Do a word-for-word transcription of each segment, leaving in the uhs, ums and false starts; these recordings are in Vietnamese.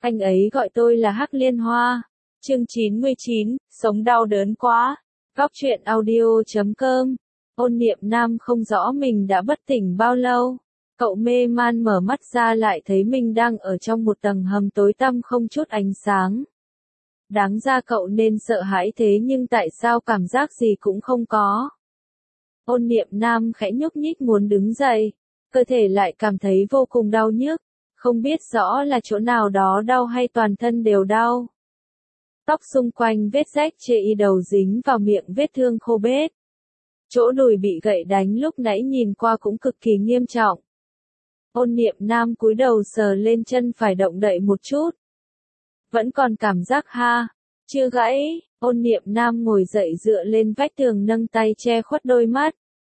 Anh ấy gọi tôi là Hắc Liên Hoa. Chương chín mươi chín, sống đau đớn quá. Góc truyện audio chấm com. Ôn Niệm Nam không rõ mình đã bất tỉnh bao lâu. Cậu mê man mở mắt ra lại thấy mình đang ở trong một tầng hầm tối tăm không chút ánh sáng. Đáng ra cậu nên sợ hãi thế nhưng tại sao cảm giác gì cũng không có. Ôn Niệm Nam khẽ nhúc nhích muốn đứng dậy, cơ thể lại cảm thấy vô cùng đau nhức, không biết rõ là chỗ nào đó đau hay toàn thân đều đau. Tóc xung quanh vết rách chê y đầu dính vào miệng vết thương khô bết. Chỗ đùi bị gậy đánh lúc nãy nhìn qua cũng cực kỳ nghiêm trọng. Ôn Niệm Nam cúi đầu sờ lên chân phải động đậy một chút. Vẫn còn cảm giác ha, chưa gãy. Ôn Niệm Nam ngồi dậy dựa lên vách tường nâng tay che khuất đôi mắt.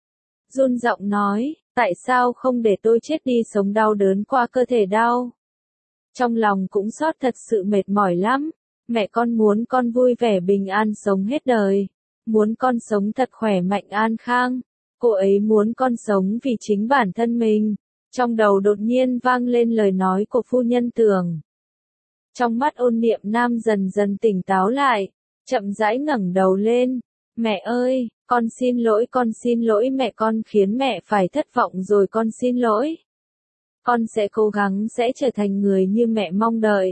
Run giọng nói, tại sao không để tôi chết đi sống đau đớn qua cơ thể đau. Trong lòng cũng xót thật sự mệt mỏi lắm. Mẹ con muốn con vui vẻ bình an sống hết đời. Muốn con sống thật khỏe mạnh an khang. Cô ấy muốn con sống vì chính bản thân mình. Trong đầu đột nhiên vang lên lời nói của phu nhân Tường. Trong mắt Ôn Niệm Nam dần dần tỉnh táo lại, chậm rãi ngẩng đầu lên. Mẹ ơi, con xin lỗi, con xin lỗi mẹ, con khiến mẹ phải thất vọng rồi, con xin lỗi. Con sẽ cố gắng sẽ trở thành người như mẹ mong đợi.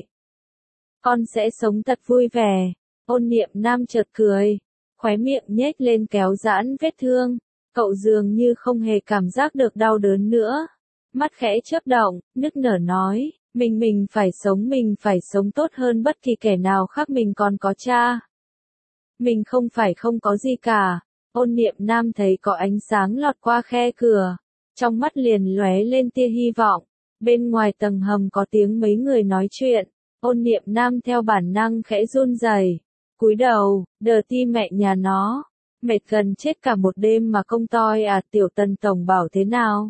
Con sẽ sống thật vui vẻ. Ôn Niệm Nam chợt cười, khóe miệng nhếch lên kéo giãn vết thương. Cậu dường như không hề cảm giác được đau đớn nữa. Mắt khẽ chớp động, nức nở nói, mình mình phải sống, mình phải sống tốt hơn bất kỳ kẻ nào khác, mình còn có cha. Mình không phải không có gì cả. Ôn Niệm Nam thấy có ánh sáng lọt qua khe cửa. Trong mắt liền lóe lên tia hy vọng. Bên ngoài tầng hầm có tiếng mấy người nói chuyện. Ôn Niệm Nam theo bản năng khẽ run rẩy, cúi đầu, đờ ti mẹ nhà nó. Mệt gần chết cả một đêm mà công toi à, Tiểu Tần tổng bảo thế nào?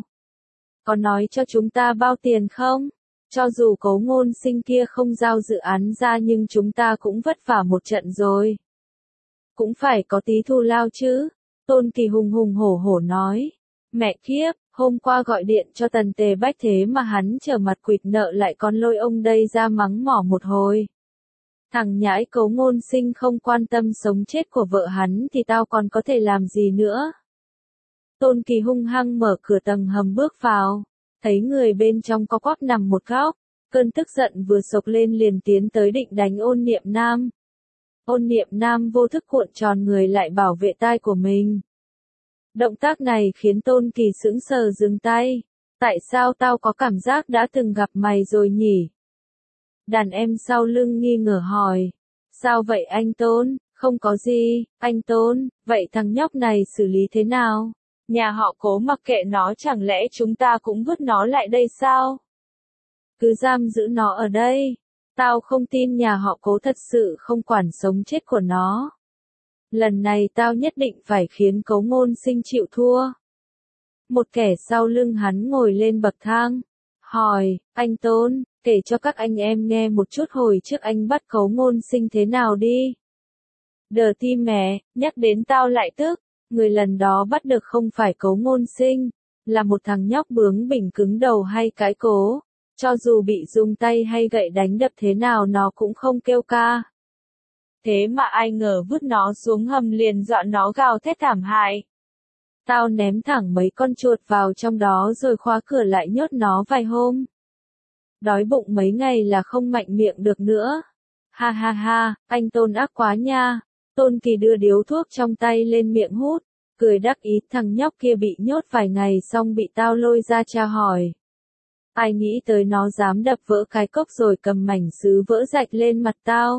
Có nói cho chúng ta bao tiền không? Cho dù Cố Ngôn Sinh kia không giao dự án ra nhưng chúng ta cũng vất vả một trận rồi. Cũng phải có tí thù lao chứ. Tôn Kỳ hùng hùng hổ hổ nói. Mẹ kiếp, hôm qua gọi điện cho Tần Tề Bách thế mà hắn trở mặt quỵt nợ lại còn lôi ông đây ra mắng mỏ một hồi. Thằng nhãi Cố Ngôn Sinh không quan tâm sống chết của vợ hắn thì tao còn có thể làm gì nữa. Tôn Kỳ hung hăng mở cửa tầng hầm bước vào, thấy người bên trong co quắp nằm một góc, cơn tức giận vừa sộc lên liền tiến tới định đánh Ôn Niệm Nam. Ôn Niệm Nam vô thức cuộn tròn người lại bảo vệ tai của mình. Động tác này khiến Tôn Kỳ sững sờ dừng tay. Tại sao tao có cảm giác đã từng gặp mày rồi nhỉ? Đàn em sau lưng nghi ngờ hỏi. Sao vậy anh Tôn? Không có gì, anh Tôn, vậy thằng nhóc này xử lý thế nào? Nhà họ Cố mặc kệ nó, chẳng lẽ chúng ta cũng vứt nó lại đây sao? Cứ giam giữ nó ở đây. Tao không tin nhà họ Cố thật sự không quản sống chết của nó. Lần này tao nhất định phải khiến Cố Ngôn Sinh chịu thua. Một kẻ sau lưng hắn ngồi lên bậc thang, hỏi, anh Tôn, kể cho các anh em nghe một chút hồi trước anh bắt Cố Ngôn Sinh thế nào đi. Đờ ti mẹ, nhắc đến tao lại tức, người lần đó bắt được không phải Cố Ngôn Sinh, là một thằng nhóc bướng bỉnh cứng đầu hay cái cố. Cho dù bị dùng tay hay gậy đánh đập thế nào nó cũng không kêu ca. Thế mà ai ngờ vứt nó xuống hầm liền dọa nó gào thét thảm hại. Tao ném thẳng mấy con chuột vào trong đó rồi khóa cửa lại nhốt nó vài hôm. Đói bụng mấy ngày là không mạnh miệng được nữa. Ha ha ha, anh Tôn ác quá nha. Tôn Kỳ đưa điếu thuốc trong tay lên miệng hút, cười đắc ý, thằng nhóc kia bị nhốt vài ngày xong bị tao lôi ra tra hỏi. Ai nghĩ tới nó dám đập vỡ cái cốc rồi cầm mảnh sứ vỡ rạch lên mặt tao.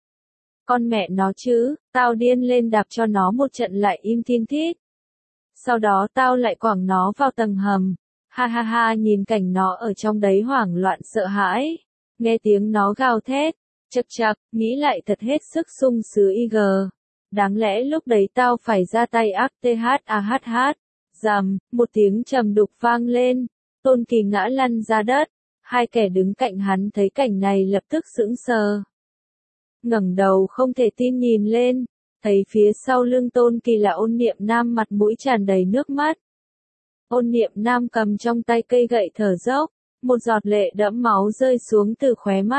Con mẹ nó chứ, tao điên lên đạp cho nó một trận lại im thiên thít. Sau đó tao lại quẳng nó vào tầng hầm. Ha ha ha, nhìn cảnh nó ở trong đấy hoảng loạn sợ hãi. Nghe tiếng nó gào thét, chật chật, nghĩ lại thật hết sức sung sướng y gờ. Đáng lẽ lúc đấy tao phải ra tay ác thah. Dầm, một tiếng trầm đục vang lên. Tôn Kỳ ngã lăn ra đất. Hai kẻ đứng cạnh hắn thấy cảnh này lập tức sững sờ. Ngẩng đầu không thể tin nhìn lên, thấy phía sau lưng Tôn Kỳ là Ôn Niệm Nam mặt mũi tràn đầy nước mắt. Ôn Niệm Nam cầm trong tay cây gậy thở dốc, một giọt lệ đẫm máu rơi xuống từ khóe mắt,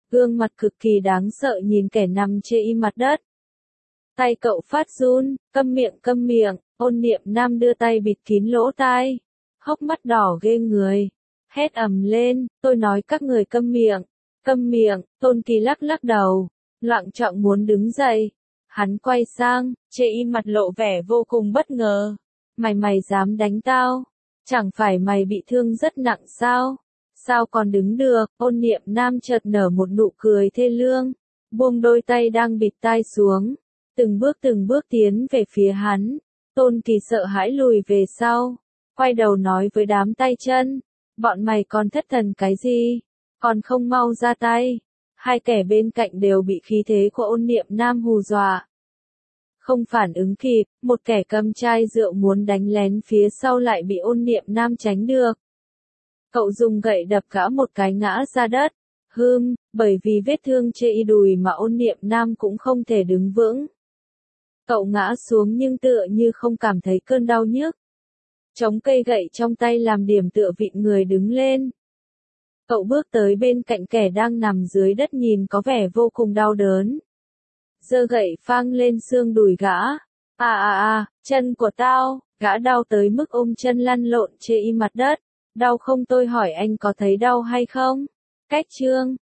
gương mặt cực kỳ đáng sợ nhìn kẻ nằm trên mặt đất. Tay cậu phát run, câm miệng câm miệng, Ôn Niệm Nam đưa tay bịt kín lỗ tai, hốc mắt đỏ ghê người, hét ầm lên, tôi nói các người câm miệng, câm miệng, Tôn Kỳ lắc lắc đầu, loạng choạng muốn đứng dậy. Hắn quay sang, chê y mặt lộ vẻ vô cùng bất ngờ. Mày mày dám đánh tao? Chẳng phải mày bị thương rất nặng sao? Sao còn đứng được? Ôn Niệm Nam chợt nở một nụ cười thê lương, buông đôi tay đang bịt tai xuống, từng bước từng bước tiến về phía hắn. Tôn Kỳ sợ hãi lùi về sau, quay đầu nói với đám tay chân, bọn mày còn thất thần cái gì? Còn không mau ra tay. Hai kẻ bên cạnh đều bị khí thế của Ôn Niệm Nam hù dọa. Không phản ứng kịp, một kẻ cầm chai rượu muốn đánh lén phía sau lại bị Ôn Niệm Nam tránh được. Cậu dùng gậy đập gã một cái ngã ra đất. Hưm, bởi vì vết thương trên y đùi mà Ôn Niệm Nam cũng không thể đứng vững. Cậu ngã xuống nhưng tựa như không cảm thấy cơn đau nhức. Chống cây gậy trong tay làm điểm tựa vịn người đứng lên. Cậu bước tới bên cạnh kẻ đang nằm dưới đất nhìn có vẻ vô cùng đau đớn. Giơ gậy phang lên xương đùi gã. À à à, chân của tao, gã đau tới mức ôm chân lăn lộn trên y mặt đất. Đau không tôi hỏi anh có thấy đau hay không? Cách chương.